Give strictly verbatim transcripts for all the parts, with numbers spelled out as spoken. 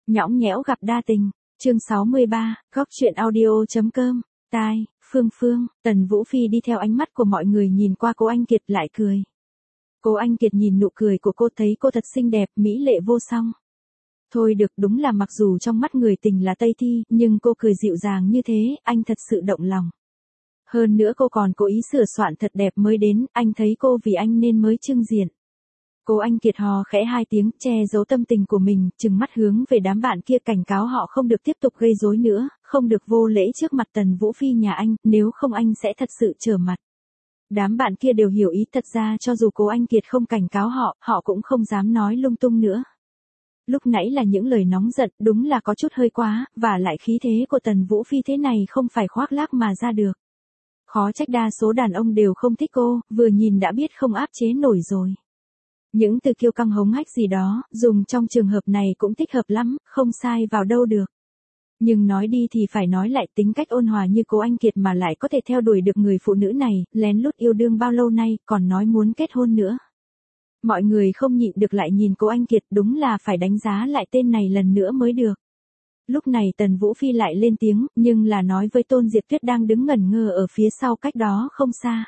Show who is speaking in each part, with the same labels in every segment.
Speaker 1: Nhõng nhẽo gặp đa tình, chương sáu mươi ba, góc truyện audio.com, tai, Phương Phương, Tần Vũ Phi đi theo ánh mắt của mọi người nhìn qua cô Anh Kiệt lại cười. Cô Anh Kiệt nhìn nụ cười của cô thấy cô thật xinh đẹp, mỹ lệ vô song. Thôi được, đúng là mặc dù trong mắt người tình là Tây Thi, nhưng cô cười dịu dàng như thế, anh thật sự động lòng. Hơn nữa cô còn cố ý sửa soạn thật đẹp mới đến, anh thấy cô vì anh nên mới trưng diện. Cô Anh Kiệt hò khẽ hai tiếng, che giấu tâm tình của mình, trừng mắt hướng về đám bạn kia cảnh cáo họ không được tiếp tục gây rối nữa, không được vô lễ trước mặt Tần Vũ Phi nhà anh, nếu không anh sẽ thật sự trở mặt. Đám bạn kia đều hiểu ý, thật ra cho dù cô Anh Kiệt không cảnh cáo họ, họ cũng không dám nói lung tung nữa. Lúc nãy là những lời nóng giận, đúng là có chút hơi quá, và lại khí thế của Tần Vũ Phi thế này không phải khoác lác mà ra được. Khó trách đa số đàn ông đều không thích cô, vừa nhìn đã biết không áp chế nổi rồi. Những từ kiêu căng hống hách gì đó, dùng trong trường hợp này cũng thích hợp lắm, không sai vào đâu được. Nhưng nói đi thì phải nói lại, tính cách ôn hòa như cô Anh Kiệt mà lại có thể theo đuổi được người phụ nữ này, lén lút yêu đương bao lâu nay, còn nói muốn kết hôn nữa. Mọi người không nhịn được lại nhìn cô Anh Kiệt, đúng là phải đánh giá lại tên này lần nữa mới được. Lúc này Tần Vũ Phi lại lên tiếng, nhưng là nói với Tôn Diệp Tuyết đang đứng ngẩn ngơ ở phía sau cách đó không xa.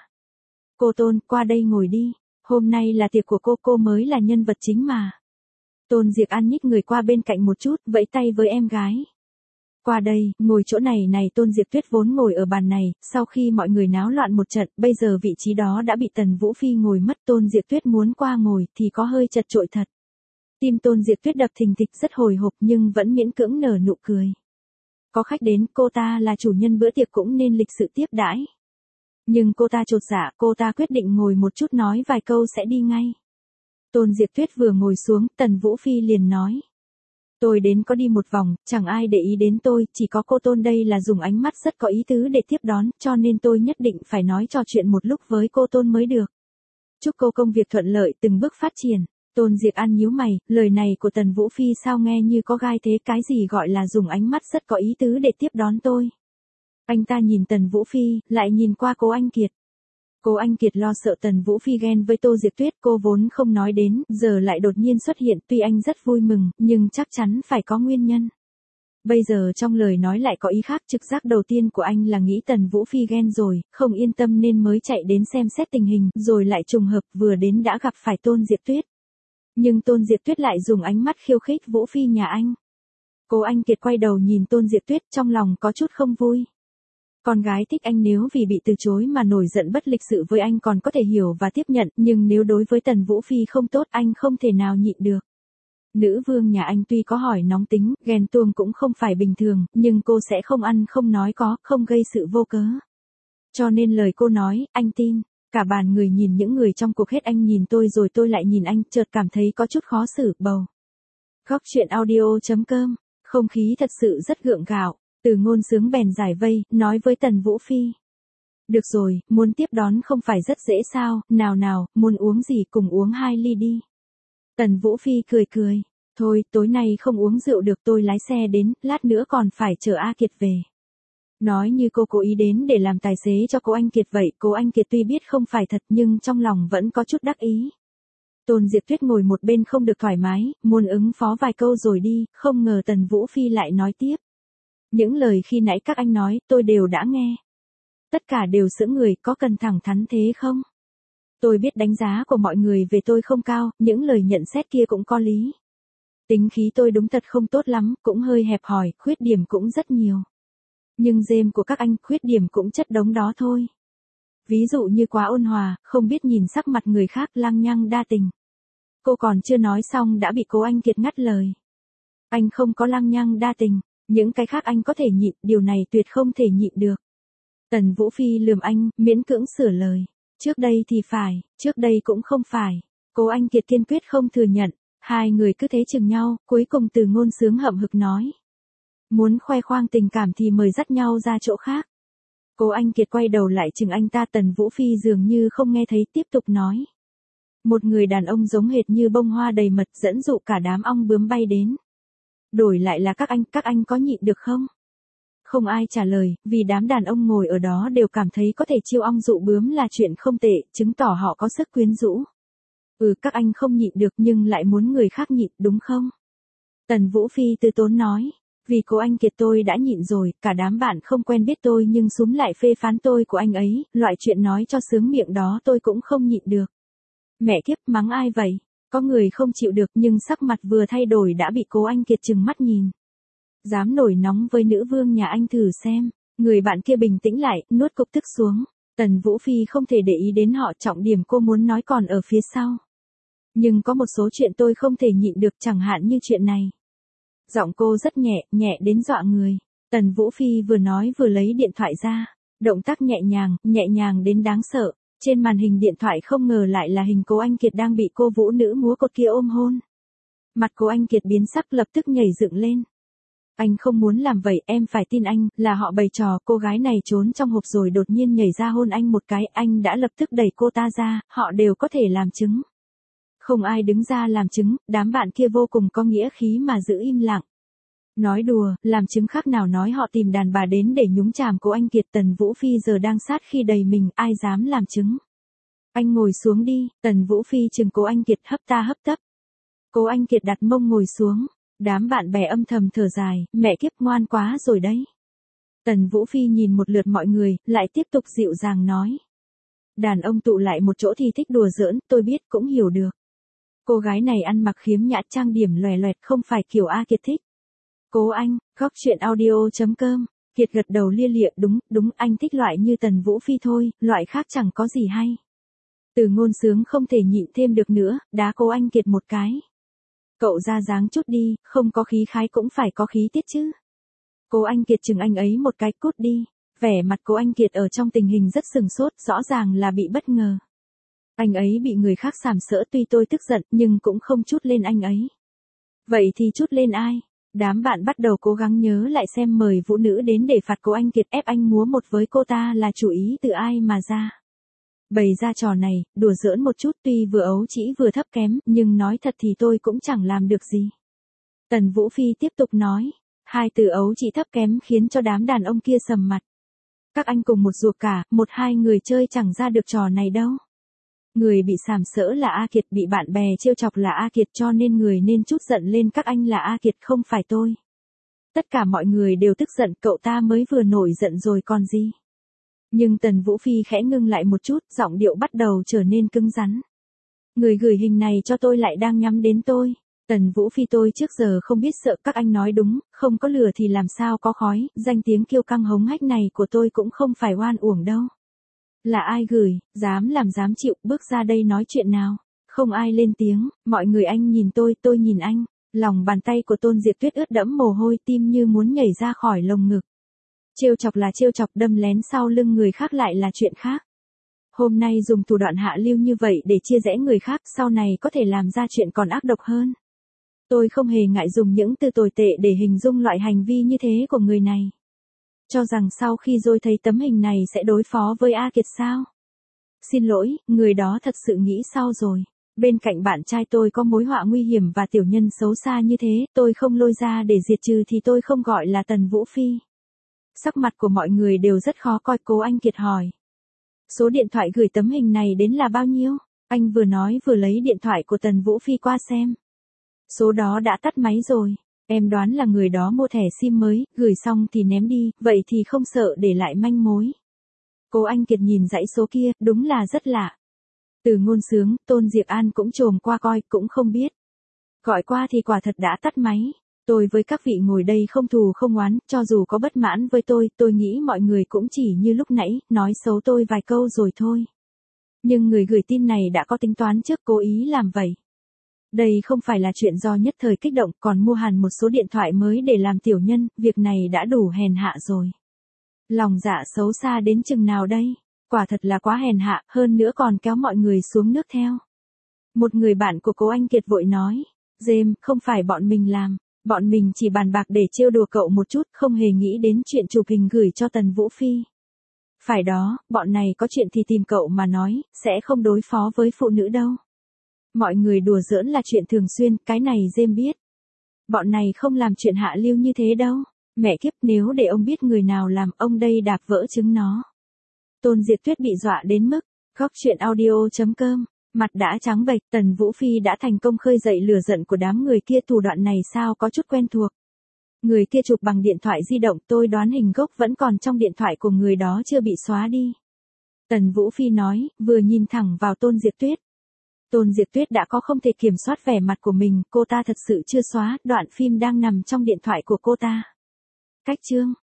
Speaker 1: Cô Tôn, qua đây ngồi đi. Hôm nay là tiệc của cô, cô mới là nhân vật chính mà. Tôn Diệp An nhích người qua bên cạnh một chút, vẫy tay với em gái. Qua đây, ngồi chỗ này này. Tôn Diệp Tuyết vốn ngồi ở bàn này, sau khi mọi người náo loạn một trận, bây giờ vị trí đó đã bị Tần Vũ Phi ngồi mất. Tôn Diệp Tuyết muốn qua ngồi thì có hơi chật chội thật. Tim Tôn Diệp Tuyết đập thình thịch rất hồi hộp nhưng vẫn miễn cưỡng nở nụ cười. Có khách đến, cô ta là chủ nhân bữa tiệc cũng nên lịch sự tiếp đãi. Nhưng cô ta chột dạ, cô ta quyết định ngồi một chút nói vài câu sẽ đi ngay. Tôn Diệp Tuyết vừa ngồi xuống, Tần Vũ Phi liền nói. Tôi đến có đi một vòng, chẳng ai để ý đến tôi, chỉ có cô Tôn đây là dùng ánh mắt rất có ý tứ để tiếp đón, cho nên tôi nhất định phải nói trò chuyện một lúc với cô Tôn mới được. Chúc cô công việc thuận lợi, từng bước phát triển. Tôn Diệp An nhíu mày, lời này của Tần Vũ Phi sao nghe như có gai thế, cái gì gọi là dùng ánh mắt rất có ý tứ để tiếp đón tôi. Anh ta nhìn Tần Vũ Phi, lại nhìn qua cô Anh Kiệt. Cô Anh Kiệt lo sợ Tần Vũ Phi ghen với Tô Diệp Tuyết, cô vốn không nói đến, giờ lại đột nhiên xuất hiện, tuy anh rất vui mừng, nhưng chắc chắn phải có nguyên nhân. Bây giờ trong lời nói lại có ý khác, trực giác đầu tiên của anh là nghĩ Tần Vũ Phi ghen rồi, không yên tâm nên mới chạy đến xem xét tình hình, rồi lại trùng hợp vừa đến đã gặp phải Tôn Diệp Tuyết. Nhưng Tôn Diệp Tuyết lại dùng ánh mắt khiêu khích Vũ Phi nhà anh. Cô Anh Kiệt quay đầu nhìn Tôn Diệp Tuyết, trong lòng có chút không vui. Con gái thích anh nếu vì bị từ chối mà nổi giận bất lịch sự với anh còn có thể hiểu và tiếp nhận, nhưng nếu đối với Tần Vũ Phi không tốt anh không thể nào nhịn được. Nữ vương nhà anh tuy có hỏi nóng tính, ghen tuông cũng không phải bình thường, nhưng cô sẽ không ăn không nói có, không gây sự vô cớ. Cho nên lời cô nói, anh tin. Cả bàn người nhìn những người trong cuộc, hết anh nhìn tôi rồi tôi lại nhìn anh, chợt cảm thấy có chút khó xử, bầu. Góc truyện audio.com, không khí thật sự rất gượng gạo. Từ Ngôn Sướng bèn giải vây, nói với Tần Vũ Phi. Được rồi, muốn tiếp đón không phải rất dễ sao, nào nào, muốn uống gì cùng uống hai ly đi. Tần Vũ Phi cười cười, thôi, tối nay không uống rượu được, tôi lái xe đến, lát nữa còn phải chờ A Kiệt về. Nói như cô cố ý đến để làm tài xế cho cô Anh Kiệt vậy, cô Anh Kiệt tuy biết không phải thật nhưng trong lòng vẫn có chút đắc ý. Tôn Diệp Tuyết ngồi một bên không được thoải mái, muốn ứng phó vài câu rồi đi, không ngờ Tần Vũ Phi lại nói tiếp. Những lời khi nãy các anh nói, tôi đều đã nghe. Tất cả đều sững người, có cần thẳng thắn thế không? Tôi biết đánh giá của mọi người về tôi không cao, những lời nhận xét kia cũng có lý. Tính khí tôi đúng thật không tốt lắm, cũng hơi hẹp hòi, khuyết điểm cũng rất nhiều. Nhưng rêm của các anh, khuyết điểm cũng chất đống đó thôi. Ví dụ như quá ôn hòa, không biết nhìn sắc mặt người khác, lăng nhăng đa tình. Cô còn chưa nói xong đã bị cô Anh Kiệt ngắt lời. Anh không có lăng nhăng đa tình. Những cái khác anh có thể nhịn, điều này tuyệt không thể nhịn được. Tần Vũ Phi lườm anh, miễn cưỡng sửa lời. Trước đây thì phải, trước đây cũng không phải. Cô Anh Kiệt kiên quyết không thừa nhận. Hai người cứ thế chừng nhau, cuối cùng Từ Ngôn Sướng hậm hực nói. Muốn khoe khoang tình cảm thì mời dắt nhau ra chỗ khác. Cô Anh Kiệt quay đầu lại chừng anh ta, Tần Vũ Phi dường như không nghe thấy, tiếp tục nói. Một người đàn ông giống hệt như bông hoa đầy mật dẫn dụ cả đám ong bướm bay đến. Đổi lại là các anh, các anh có nhịn được không? Không ai trả lời, vì đám đàn ông ngồi ở đó đều cảm thấy có thể chiêu ong dụ bướm là chuyện không tệ, chứng tỏ họ có sức quyến rũ. Ừ, các anh không nhịn được nhưng lại muốn người khác nhịn, đúng không? Tần Vũ Phi từ tốn nói. Vì cô anh Kiệt tôi đã nhịn rồi, cả đám bạn không quen biết tôi nhưng súm lại phê phán tôi của anh ấy, loại chuyện nói cho sướng miệng đó tôi cũng không nhịn được. Mẹ kiếp, mắng ai vậy? Có người không chịu được nhưng sắc mặt vừa thay đổi đã bị cố anh Kiệt trừng mắt nhìn. Dám nổi nóng với nữ vương nhà anh thử xem. Người bạn kia bình tĩnh lại, nuốt cục tức xuống. Tần Vũ Phi không thể để ý đến họ, trọng điểm cô muốn nói còn ở phía sau. Nhưng có một số chuyện tôi không thể nhịn được, chẳng hạn như chuyện này. Giọng cô rất nhẹ, nhẹ đến dọa người. Tần Vũ Phi vừa nói vừa lấy điện thoại ra. Động tác nhẹ nhàng, nhẹ nhàng đến đáng sợ. Trên màn hình điện thoại không ngờ lại là hình cố anh Kiệt đang bị cô vũ nữ múa cột kia ôm hôn. Mặt cố anh Kiệt biến sắc, lập tức nhảy dựng lên. Anh không muốn làm vậy, em phải tin anh, là họ bày trò, cô gái này trốn trong hộp rồi đột nhiên nhảy ra hôn anh một cái, anh đã lập tức đẩy cô ta ra, họ đều có thể làm chứng. Không ai đứng ra làm chứng, đám bạn kia vô cùng có nghĩa khí mà giữ im lặng. Nói đùa, làm chứng khác nào nói họ tìm đàn bà đến để nhúng chàm cố anh Kiệt. Tần Vũ Phi giờ đang sát khi đầy mình, ai dám làm chứng. Anh ngồi xuống đi, Tần Vũ Phi chừng cố anh Kiệt, hấp ta hấp tấp. Cố anh Kiệt đặt mông ngồi xuống, đám bạn bè âm thầm thở dài, mẹ kiếp ngoan quá rồi đấy. Tần Vũ Phi nhìn một lượt mọi người, lại tiếp tục dịu dàng nói. Đàn ông tụ lại một chỗ thì thích đùa giỡn, tôi biết cũng hiểu được. Cô gái này ăn mặc khiếm nhã, trang điểm loè loẹt, không phải kiểu A Kiệt thích. Cố anh, góc truyện audio chấm com. Kiệt gật đầu lia lịa, đúng, đúng, anh thích loại như Tần Vũ Phi thôi, loại khác chẳng có gì hay. Từ Ngôn Sướng không thể nhịn thêm được nữa, đá cố anh Kiệt một cái. Cậu ra dáng chút đi, không có khí khái cũng phải có khí tiết chứ. Cố anh Kiệt chừng anh ấy một cái, cút đi. Vẻ mặt cố anh Kiệt ở trong tình hình rất sừng sốt, rõ ràng là bị bất ngờ. Anh ấy bị người khác sàm sỡ, tuy tôi tức giận nhưng cũng không chút lên anh ấy. Vậy thì chút lên ai? Đám bạn bắt đầu cố gắng nhớ lại xem mời vũ nữ đến để phạt cố anh Kiệt, ép anh múa một với cô ta là chủ ý từ ai mà ra. Bày ra trò này, đùa giỡn một chút, tuy vừa ấu trĩ vừa thấp kém, nhưng nói thật thì tôi cũng chẳng làm được gì. Tần Vũ Phi tiếp tục nói, hai từ ấu trĩ thấp kém khiến cho đám đàn ông kia sầm mặt. Các anh cùng một ruột cả, một hai người chơi chẳng ra được trò này đâu. Người bị sàm sỡ là A Kiệt, bị bạn bè trêu chọc là A Kiệt, cho nên người nên trút giận lên các anh là A Kiệt, không phải tôi. Tất cả mọi người đều tức giận, cậu ta mới vừa nổi giận rồi còn gì. Nhưng Tần Vũ Phi khẽ ngưng lại một chút, giọng điệu bắt đầu trở nên cứng rắn. Người gửi hình này cho tôi lại đang nhắm đến tôi. Tần Vũ Phi, tôi trước giờ không biết sợ, các anh nói đúng, không có lửa thì làm sao có khói, danh tiếng kiêu căng hống hách này của tôi cũng không phải oan uổng đâu. Là ai gửi, dám làm dám chịu, bước ra đây nói chuyện nào. Không ai lên tiếng, mọi người anh nhìn tôi, tôi nhìn anh. Lòng bàn tay của Tôn Diệp Tuyết ướt đẫm mồ hôi, tim như muốn nhảy ra khỏi lồng ngực. Trêu chọc là trêu chọc, đâm lén sau lưng người khác lại là chuyện khác. Hôm nay dùng thủ đoạn hạ lưu như vậy để chia rẽ người khác, sau này có thể làm ra chuyện còn ác độc hơn. Tôi không hề ngại dùng những từ tồi tệ để hình dung loại hành vi như thế của người này. Cho rằng sau khi tôi thấy tấm hình này sẽ đối phó với A Kiệt sao? Xin lỗi, người đó thật sự nghĩ sau rồi. Bên cạnh bạn trai tôi có mối họa nguy hiểm và tiểu nhân xấu xa như thế, tôi không lôi ra để diệt trừ thì tôi không gọi là Tần Vũ Phi. Sắc mặt của mọi người đều rất khó coi. Cố anh Kiệt hỏi. Số điện thoại gửi tấm hình này đến là bao nhiêu? Anh vừa nói vừa lấy điện thoại của Tần Vũ Phi qua xem. Số đó đã tắt máy rồi. Em đoán là người đó mua thẻ sim mới, gửi xong thì ném đi, vậy thì không sợ để lại manh mối. Cố anh Kiệt nhìn dãy số kia, đúng là rất lạ. Từ Ngôn Sướng, Tôn Diệp An cũng trồm qua coi, cũng không biết. Gọi qua thì quả thật đã tắt máy. Tôi với các vị ngồi đây không thù không oán, cho dù có bất mãn với tôi, tôi nghĩ mọi người cũng chỉ như lúc nãy, nói xấu tôi vài câu rồi thôi. Nhưng người gửi tin này đã có tính toán trước, cố ý làm vậy. Đây không phải là chuyện do nhất thời kích động, còn mua hẳn một số điện thoại mới để làm tiểu nhân, việc này đã đủ hèn hạ rồi. Lòng dạ xấu xa đến chừng nào đây? Quả thật là quá hèn hạ, hơn nữa còn kéo mọi người xuống nước theo. Một người bạn của cố anh Kiệt vội nói, James, không phải bọn mình làm, bọn mình chỉ bàn bạc để trêu đùa cậu một chút, không hề nghĩ đến chuyện chụp hình gửi cho Tần Vũ Phi. Phải đó, bọn này có chuyện thì tìm cậu mà nói, sẽ không đối phó với phụ nữ đâu. Mọi người đùa giỡn là chuyện thường xuyên, cái này James biết. Bọn này không làm chuyện hạ lưu như thế đâu. Mẹ kiếp, nếu để ông biết người nào làm, ông đây đạp vỡ trứng nó. Tôn Diệp Tuyết bị dọa đến mức, góc truyện audio chấm com Mặt đã trắng bệch, Tần Vũ Phi đã thành công khơi dậy lửa giận của đám người kia, thủ đoạn này sao có chút quen thuộc. Người kia chụp bằng điện thoại di động, tôi đoán hình gốc vẫn còn trong điện thoại của người đó, chưa bị xóa đi. Tần Vũ Phi nói, vừa nhìn thẳng vào Tôn Diệp Tuyết. Tôn Diệp Tuyết đã có không thể kiểm soát vẻ mặt của mình, cô ta thật sự chưa xóa, đoạn phim đang nằm trong điện thoại của cô ta. Cách chương